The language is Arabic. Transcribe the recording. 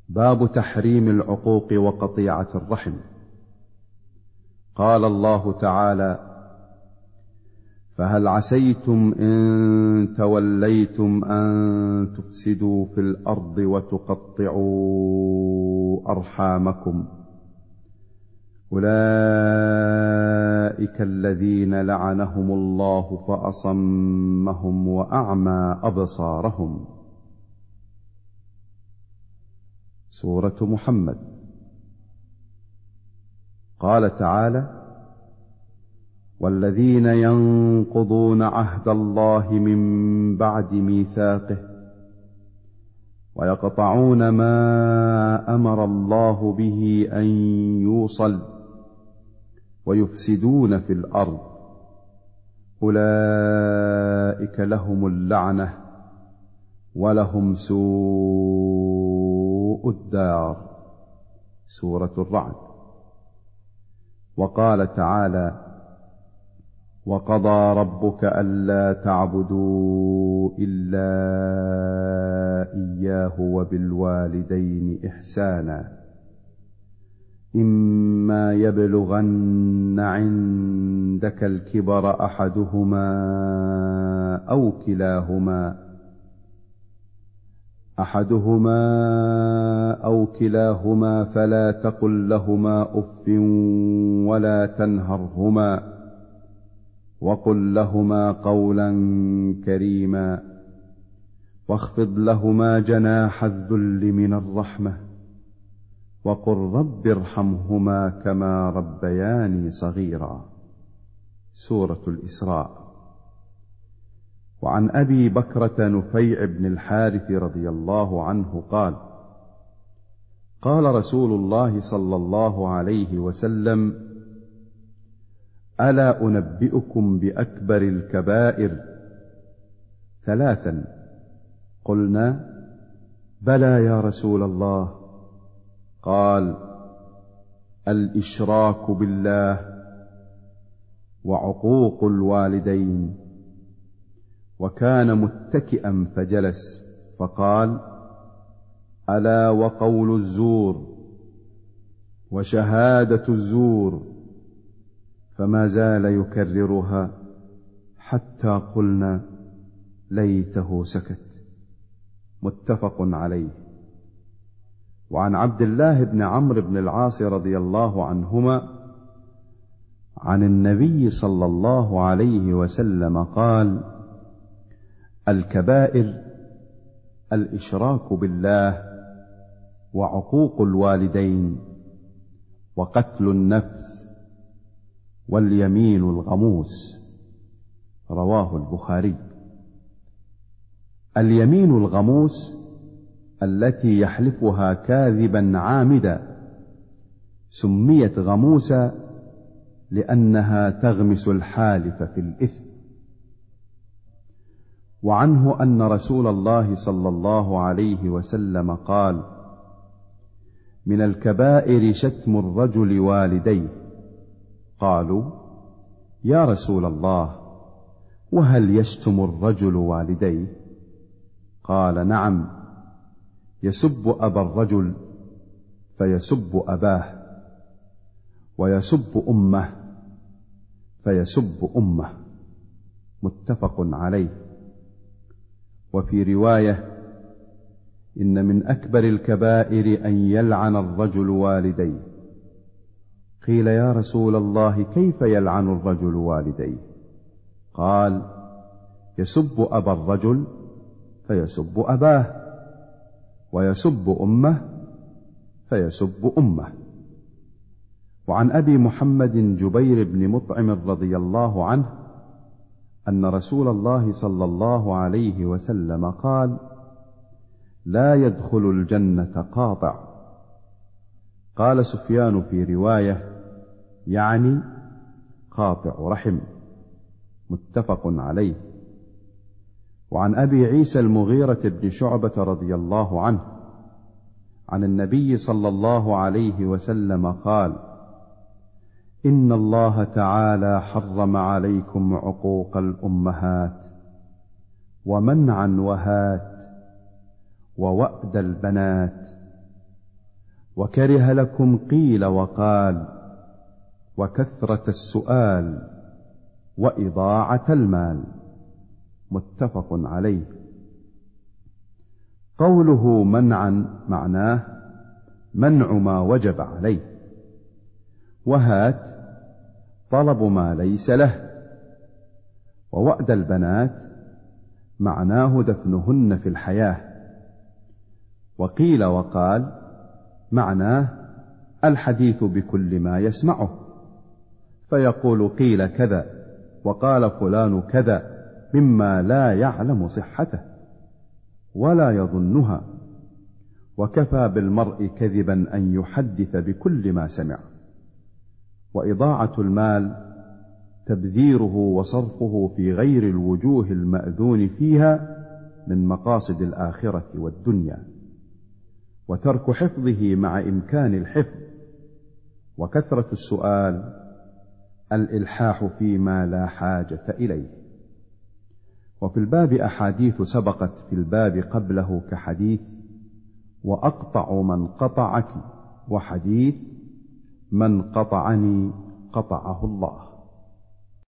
باب تحريم العقوق وقطيعة الرحم. قال الله تعالى: فهل عسيتم إن توليتم أن تفسدوا في الأرض وتقطعوا أرحامكم أولئك الذين لعنهم الله فأصمهم وأعمى أبصارهم. سورة محمد. قال تعالى: والذين ينقضون عهد الله من بعد ميثاقه ويقطعون ما أمر الله به أن يوصل ويفسدون في الأرض أولئك لهم اللعنة ولهم سوء الدار. سورة الرعد. وقال تعالى: وقضى ربك ألا تعبدوا إلا إياه وبالوالدين إحسانا إما يبلغن عندك الكبر أحدهما أو كلاهما فلا تقل لهما أف ولا تنهرهما وقل لهما قولا كريما واخفض لهما جناح الذل من الرحمة وقل رب ارحمهما كما ربياني صغيرا. سورة الإسراء. وعن أبي بكرة نفيع بن الحارث رضي الله عنه قال: قال رسول الله صلى الله عليه وسلم: ألا أنبئكم بأكبر الكبائر؟ ثلاثا. قلنا: بلى يا رسول الله. قال: الإشراك بالله وعقوق الوالدين. وكان متكئا فجلس فقال: ألا وقول الزور وشهادة الزور. فما زال يكررها حتى قلنا: ليته سكت. متفق عليه. وعن عبد الله بن عمرو بن العاص رضي الله عنهما عن النبي صلى الله عليه وسلم قال: الكبائر الإشراك بالله وعقوق الوالدين وقتل النفس واليمين الغموس. رواه البخاري. اليمين الغموس التي يحلفها كاذبا عامدا سميت غموسا لأنها تغمس الحالف في الإثم. وعنه أن رسول الله صلى الله عليه وسلم قال: من الكبائر شتم الرجل والديه. قالوا: يا رسول الله، وهل يشتم الرجل والديه؟ قال: نعم، يسب أبا الرجل فيسب أباه، ويسب أمه فيسب أمه. متفق عليه. وفي رواية: إن من أكبر الكبائر أن يلعن الرجل والديه. قيل: يا رسول الله، كيف يلعن الرجل والديه؟ قال: يسب أبا الرجل فيسب أباه، ويسب أمه فيسب أمه. وعن أبي محمد جبير بن مطعم رضي الله عنه أن رسول الله صلى الله عليه وسلم قال: لا يدخل الجنة قاطع. قال سفيان في رواية: يعني قاطع رحم. متفق عليه. وعن أبي عيسى المغيرة بن شعبة رضي الله عنه عن النبي صلى الله عليه وسلم قال: إن الله تعالى حرم عليكم عقوق الأمهات ومنعا وهات ووأد البنات وكره لكم قيل وقال وكثرة السؤال وإضاعة المال. متفق عليه. قوله منعا معناه منع ما وجب عليه، وهات طلب ما ليس له، ووأد البنات معناه دفنهن في الحياة. وقيل وقال معناه الحديث بكل ما يسمعه، فيقول قيل كذا وقال فلان كذا مما لا يعلم صحته ولا يظنها، وكفى بالمرء كذبا أن يحدث بكل ما سمع. وإضاعة المال تبذيره وصرفه في غير الوجوه المأذون فيها من مقاصد الآخرة والدنيا، وترك حفظه مع إمكان الحفظ. وكثرة السؤال الإلحاح فيما لا حاجة إليه. وفي الباب أحاديث سبقت في الباب قبله كحديث وأقطع من قطعك، وحديث من قطعني قطعه الله.